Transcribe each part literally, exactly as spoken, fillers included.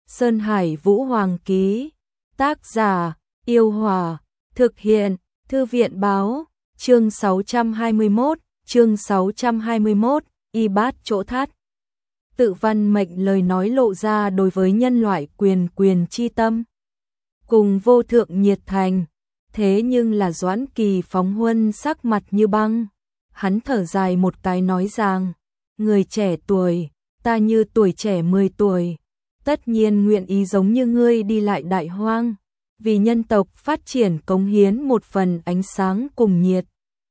Sơn Hải Vũ Hoàng ký. Tác giả, Yêu Hòa. Thực hiện, Thư viện báo. Chương sáu trăm hai mươi mốt, chương sáu trăm hai mươi mốt, y bát chỗ thắt. Tự văn mệnh lời nói lộ ra đối với nhân loại quyền quyền chi tâm. Cùng vô thượng nhiệt thành. Thế nhưng là Doãn Kỳ phóng huân sắc mặt như băng. Hắn thở dài một cái nói rằng, người trẻ tuổi, ta như tuổi trẻ mười tuổi, tất nhiên nguyện ý giống như ngươi đi lại đại hoang, vì nhân tộc phát triển cống hiến một phần ánh sáng cùng nhiệt.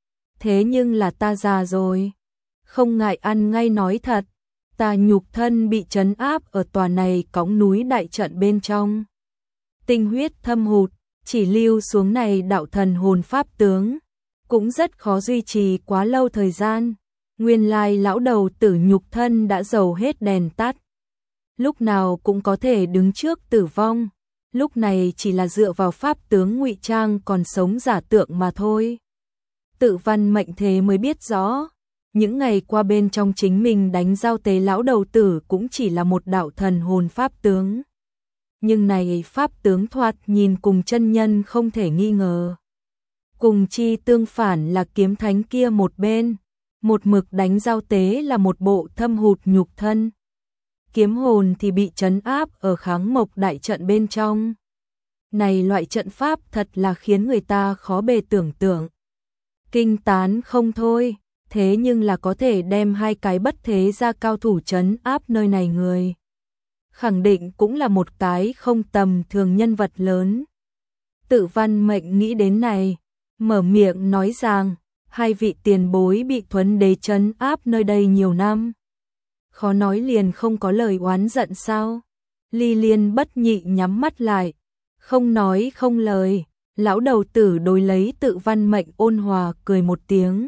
Thế nhưng là ta già rồi, không ngại ăn ngay nói thật, ta nhục thân bị trấn áp ở tòa này cõng núi đại trận bên trong. Tinh huyết thâm hụt, chỉ lưu xuống này đạo thần hồn pháp tướng, cũng rất khó duy trì quá lâu thời gian. Nguyên lai lão đầu tử nhục thân đã dầu hết đèn tắt. Lúc nào cũng có thể đứng trước tử vong, lúc này chỉ là dựa vào pháp tướng ngụy trang còn sống giả tượng mà thôi. Tự văn mệnh thế mới biết rõ, những ngày qua bên trong chính mình đánh giao tế lão đầu tử cũng chỉ là một đạo thần hồn pháp tướng. Nhưng này pháp tướng thoạt nhìn cùng chân nhân không thể nghi ngờ. Cùng chi tương phản là kiếm thánh kia một bên, một mực đánh giao tế là một bộ thâm hụt nhục thân. Kiếm hồn thì bị trấn áp ở kháng mộc đại trận bên trong. Này loại trận pháp thật là khiến người ta khó bề tưởng tượng. Kinh tán không thôi, thế nhưng là có thể đem hai cái bất thế gia cao thủ trấn áp nơi này người. Khẳng định cũng là một cái không tầm thường nhân vật lớn. Tự văn mệnh nghĩ đến này, mở miệng nói rằng, hai vị tiền bối bị Thuấn Đế trấn áp nơi đây nhiều năm. Khó nói liền không có lời oán giận sao? Ly Liên bất nhị nhắm mắt lại, không nói không lời. Lão đầu tử đối lấy tự văn mệnh ôn hòa cười một tiếng.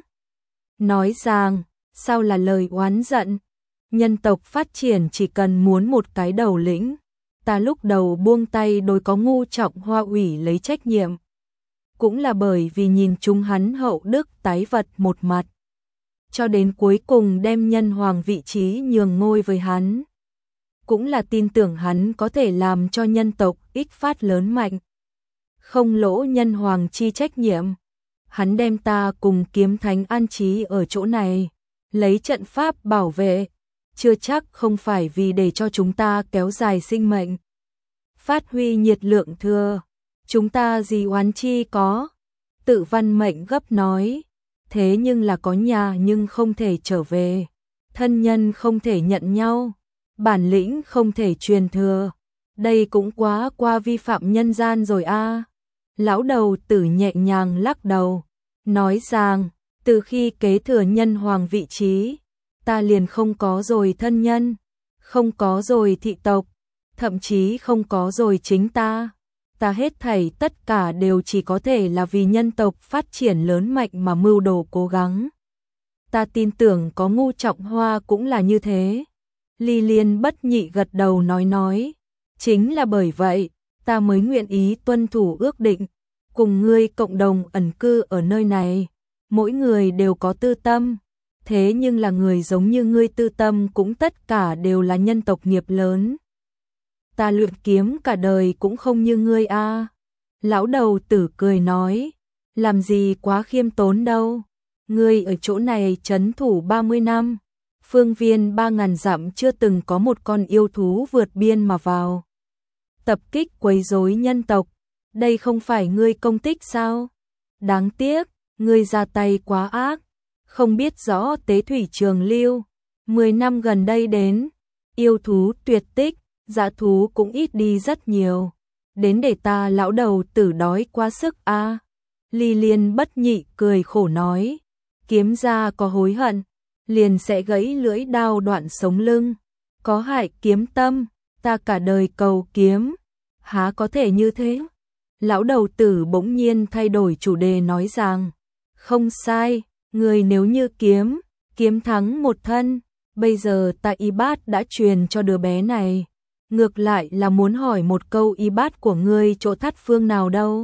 Nói rằng, sao là lời oán giận? Nhân tộc phát triển chỉ cần muốn một cái đầu lĩnh. Ta lúc đầu buông tay đối có ngu trọng hoa ủy lấy trách nhiệm. Cũng là bởi vì nhìn chúng hắn hậu đức tái vật một mặt. Cho đến cuối cùng đem nhân hoàng vị trí nhường ngôi với hắn. Cũng là tin tưởng hắn có thể làm cho nhân tộc ích phát lớn mạnh. Không lỗ nhân hoàng chi trách nhiệm. Hắn đem ta cùng kiếm thánh an trí ở chỗ này. Lấy trận pháp bảo vệ. Chưa chắc không phải vì để cho chúng ta kéo dài sinh mệnh. Phát huy nhiệt lượng thừa. Chúng ta gì oán chi có. Tự văn mệnh gấp nói. Thế nhưng là có nhà nhưng không thể trở về. Thân nhân không thể nhận nhau. Bản lĩnh không thể truyền thừa. Đây cũng quá qua vi phạm nhân gian rồi a. Lão đầu tử nhẹ nhàng lắc đầu. Nói rằng, từ khi kế thừa nhân hoàng vị trí, ta liền không có rồi thân nhân. Không có rồi thị tộc. Thậm chí không có rồi chính ta. Ta hết thảy tất cả đều chỉ có thể là vì nhân tộc phát triển lớn mạnh mà mưu đồ cố gắng. Ta tin tưởng có ngu trọng hoa cũng là như thế. Ly Liên bất nhị gật đầu nói nói. Chính là bởi vậy, ta mới nguyện ý tuân thủ ước định. Cùng ngươi cộng đồng ẩn cư ở nơi này. Mỗi người đều có tư tâm. Thế nhưng là người giống như ngươi tư tâm cũng tất cả đều là nhân tộc nghiệp lớn. Ta luyện kiếm cả đời cũng không như ngươi a. Lão đầu tử cười nói, làm gì quá khiêm tốn đâu. Ngươi ở chỗ này trấn thủ ba mươi năm, phương viên ba ngàn dặm chưa từng có một con yêu thú vượt biên mà vào. Tập kích quấy rối nhân tộc, đây không phải ngươi công tích sao? Đáng tiếc, ngươi ra tay quá ác, không biết rõ tế thủy trường lưu. Mười năm gần đây đến, yêu thú tuyệt tích. Dã thú cũng ít đi rất nhiều. Đến để ta lão đầu tử đói quá sức a. À. Ly Liên bất nhị cười khổ nói. Kiếm ra có hối hận. Liền sẽ gãy lưỡi đao đoạn sống lưng. Có hại kiếm tâm. Ta cả đời cầu kiếm. Há có thể như thế? Lão đầu tử bỗng nhiên thay đổi chủ đề nói rằng. Không sai. Người nếu như kiếm. Kiếm thắng một thân. Bây giờ ta y bát đã truyền cho đứa bé này. Ngược lại là muốn hỏi một câu y bát của ngươi chỗ thắt phương nào đâu.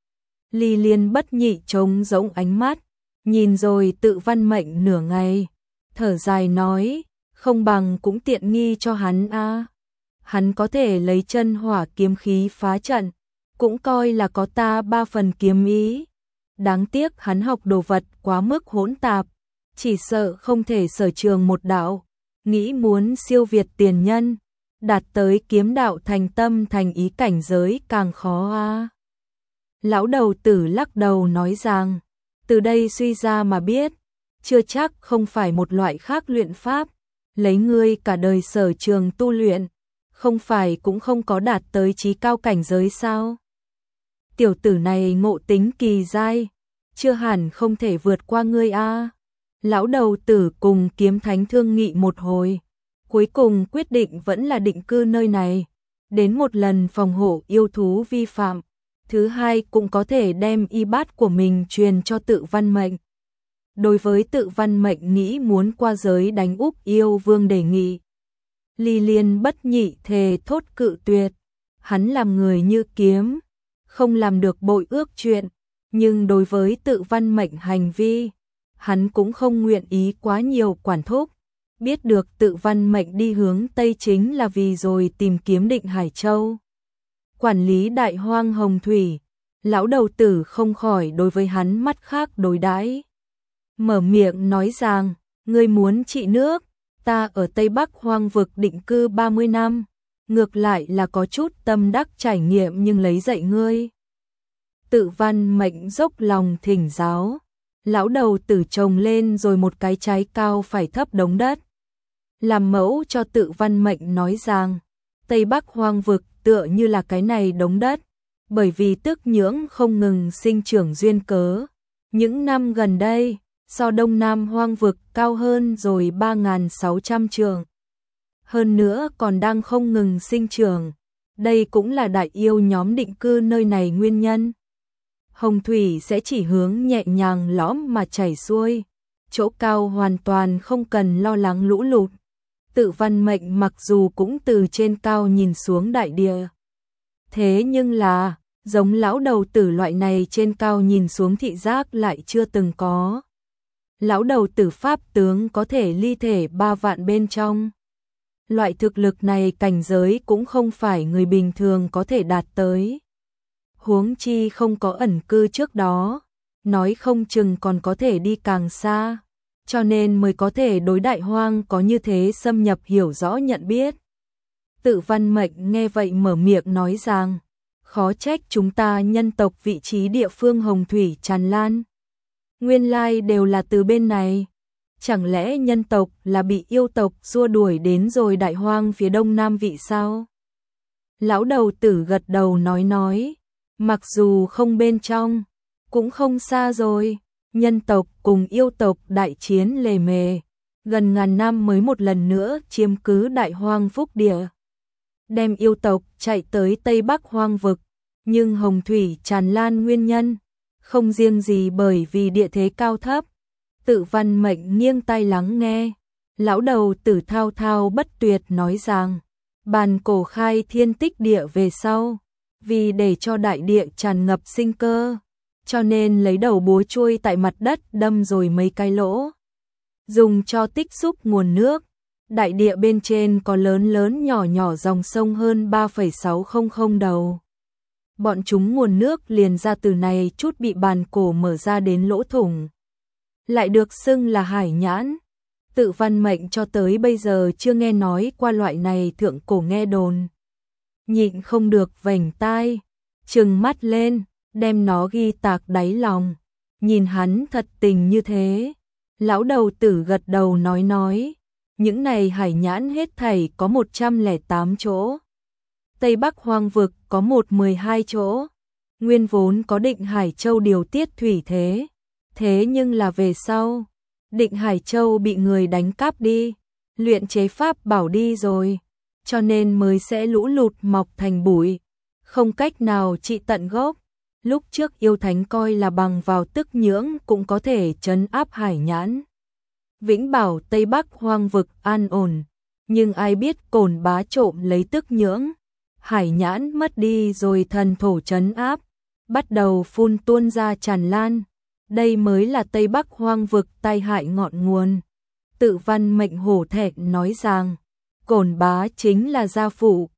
Ly Liên bất nhị trống rỗng ánh mắt, nhìn rồi tự văn mệnh nửa ngày, thở dài nói, không bằng cũng tiện nghi cho hắn a. hắn có thể lấy chân hỏa kiếm khí phá trận, cũng coi là có ta ba phần kiếm ý. Đáng tiếc hắn học đồ vật quá mức hỗn tạp, chỉ sợ không thể sở trường một đạo, nghĩ muốn siêu việt tiền nhân, đạt tới kiếm đạo thành tâm thành ý cảnh giới càng khó a. Lão đầu tử lắc đầu nói rằng, từ đây suy ra mà biết, chưa chắc không phải một loại khác luyện pháp, lấy ngươi cả đời sở trường tu luyện, không phải cũng không có đạt tới chí cao cảnh giới sao? Tiểu tử này ngộ tính kỳ dai, chưa hẳn không thể vượt qua ngươi a. Lão đầu tử cùng Kiếm Thánh thương nghị một hồi, cuối cùng quyết định vẫn là định cư nơi này, đến một lần phòng hộ yêu thú vi phạm, thứ hai cũng có thể đem y bát của mình truyền cho Tự Văn Mệnh. Đối với Tự Văn Mệnh nghĩ muốn qua giới đánh Úc yêu vương đề nghị, Ly Liên bất nhị thề thốt cự tuyệt, hắn làm người như kiếm, không làm được bội ước chuyện, nhưng đối với Tự Văn Mệnh hành vi, hắn cũng không nguyện ý quá nhiều quản thúc. Biết được Tự Văn Mệnh đi hướng Tây chính là vì rồi tìm kiếm Định Hải Châu, quản lý đại hoang hồng thủy, lão đầu tử không khỏi đối với hắn mắt khác đối đãi. Mở miệng nói rằng, ngươi muốn trị nước, ta ở Tây Bắc hoang vực định cư ba mươi năm, ngược lại là có chút tâm đắc trải nghiệm nhưng lấy dạy ngươi. Tự Văn Mệnh dốc lòng thỉnh giáo, lão đầu tử trồng lên rồi một cái trái cao phải thấp đống đất. Làm mẫu cho Tự Văn Mệnh nói rằng, Tây Bắc hoang vực tựa như là cái này đống đất, bởi vì tức nhưỡng không ngừng sinh trưởng duyên cớ. Những năm gần đây, so Đông Nam hoang vực cao hơn rồi ba nghìn sáu trăm trượng. Hơn nữa còn đang không ngừng sinh trưởng. Đây cũng là đại yêu nhóm định cư nơi này nguyên nhân. Hồng thủy sẽ chỉ hướng nhẹ nhàng lõm mà chảy xuôi, chỗ cao hoàn toàn không cần lo lắng lũ lụt. Tự Văn Mệnh mặc dù cũng từ trên cao nhìn xuống đại địa, thế nhưng là, giống lão đầu tử loại này trên cao nhìn xuống thị giác lại chưa từng có. Lão đầu tử pháp tướng có thể ly thể ba vạn bên trong. Loại thực lực này cảnh giới cũng không phải người bình thường có thể đạt tới. Huống chi không có ẩn cư trước đó, nói không chừng còn có thể đi càng xa, cho nên mới có thể đối đại hoang có như thế xâm nhập hiểu rõ nhận biết. Tự Văn Mệnh nghe vậy mở miệng nói rằng, khó trách chúng ta nhân tộc vị trí địa phương hồng thủy tràn lan. Nguyên lai đều là từ bên này. Chẳng lẽ nhân tộc là bị yêu tộc xua đuổi đến rồi đại hoang phía đông nam vị sao? Lão đầu tử gật đầu nói nói, mặc dù không bên trong, cũng không xa rồi. Nhân tộc cùng yêu tộc đại chiến lề mề, gần ngàn năm mới một lần nữa chiếm cứ đại hoang phúc địa, đem yêu tộc chạy tới Tây Bắc hoang vực, nhưng hồng thủy tràn lan nguyên nhân, không riêng gì bởi vì địa thế cao thấp. Tự Văn Mệnh nghiêng tai lắng nghe, lão đầu tử thao thao bất tuyệt nói rằng, bàn cổ khai thiên tích địa về sau, vì để cho đại địa tràn ngập sinh cơ, cho nên lấy đầu búa chui tại mặt đất đâm rồi mấy cái lỗ, dùng cho tích xúc nguồn nước. Đại địa bên trên có lớn lớn nhỏ nhỏ dòng sông hơn ba phẩy sáu không không đầu. Bọn chúng nguồn nước liền ra từ này chút bị bàn cổ mở ra đến lỗ thủng, lại được xưng là hải nhãn. Tự Văn Mệnh cho tới bây giờ chưa nghe nói qua loại này thượng cổ nghe đồn. Nhịn không được vành tai, trừng mắt lên, đem nó ghi tạc đáy lòng. Nhìn hắn thật tình như thế, lão đầu tử gật đầu nói nói, những này hải nhãn hết thảy có một trăm lẻ tám chỗ. Tây Bắc hoang vực có một mười hai chỗ. Nguyên vốn có Định Hải Châu điều tiết thủy thế. Thế nhưng là về sau, Định Hải Châu bị người đánh cắp đi, luyện chế pháp bảo đi rồi, cho nên mới sẽ lũ lụt mọc thành bụi, không cách nào trị tận gốc. Lúc trước yêu thánh coi là bằng vào tức nhưỡng cũng có thể trấn áp hải nhãn, vĩnh bảo Tây Bắc hoang vực an ổn, nhưng ai biết Cổn Bá trộm lấy tức nhưỡng, hải nhãn mất đi rồi thần thổ trấn áp, bắt đầu phun tuôn ra tràn lan. Đây mới là Tây Bắc hoang vực tai hại ngọn nguồn. Tự Văn Mệnh hổ thẹn nói rằng, Cổn Bá chính là gia phụ,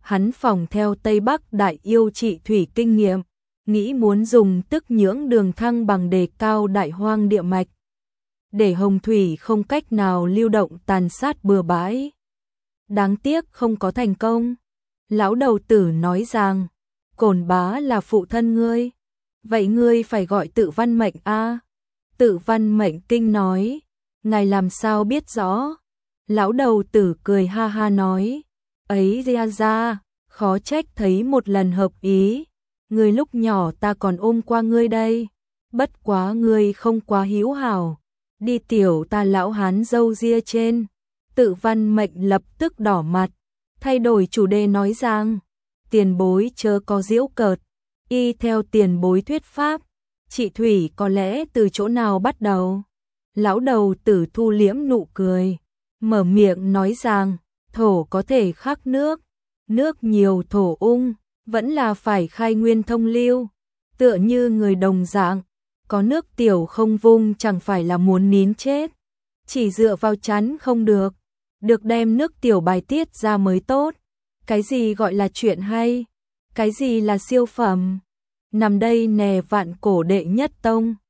hắn phỏng theo Tây Bắc đại yêu trị thủy kinh nghiệm, nghĩ muốn dùng tức nhưỡng đường thăng bằng đề cao đại hoang địa mạch, để hồng thủy không cách nào lưu động tàn sát bừa bãi. Đáng tiếc không có thành công. Lão đầu tử nói rằng, Cổn bá là phụ thân ngươi, vậy ngươi phải gọi Tự Văn Mệnh a. Tự Văn Mệnh kinh nói, ngài làm sao biết rõ? Lão đầu tử cười ha ha nói, ấy ra ra, khó trách thấy một lần hợp ý, ngươi lúc nhỏ ta còn ôm qua ngươi đây, bất quá ngươi không quá hiếu hảo, đi tiểu ta lão hán râu ria trên. Tự Văn Mệnh lập tức đỏ mặt, thay đổi chủ đề nói rằng, tiền bối chớ có giễu cợt, y theo tiền bối thuyết pháp, trị thủy có lẽ từ chỗ nào bắt đầu? Lão đầu tử thu liễm nụ cười, mở miệng nói rằng, thổ có thể khắc nước, nước nhiều thổ ung, vẫn là phải khai nguyên thông lưu, tựa như người đồng dạng, có nước tiểu không vung chẳng phải là muốn nín chết, chỉ dựa vào chắn không được, được đem nước tiểu bài tiết ra mới tốt. Cái gì gọi là chuyện hay? Cái gì là siêu phẩm? Nằm đây nè vạn cổ đệ nhất tông.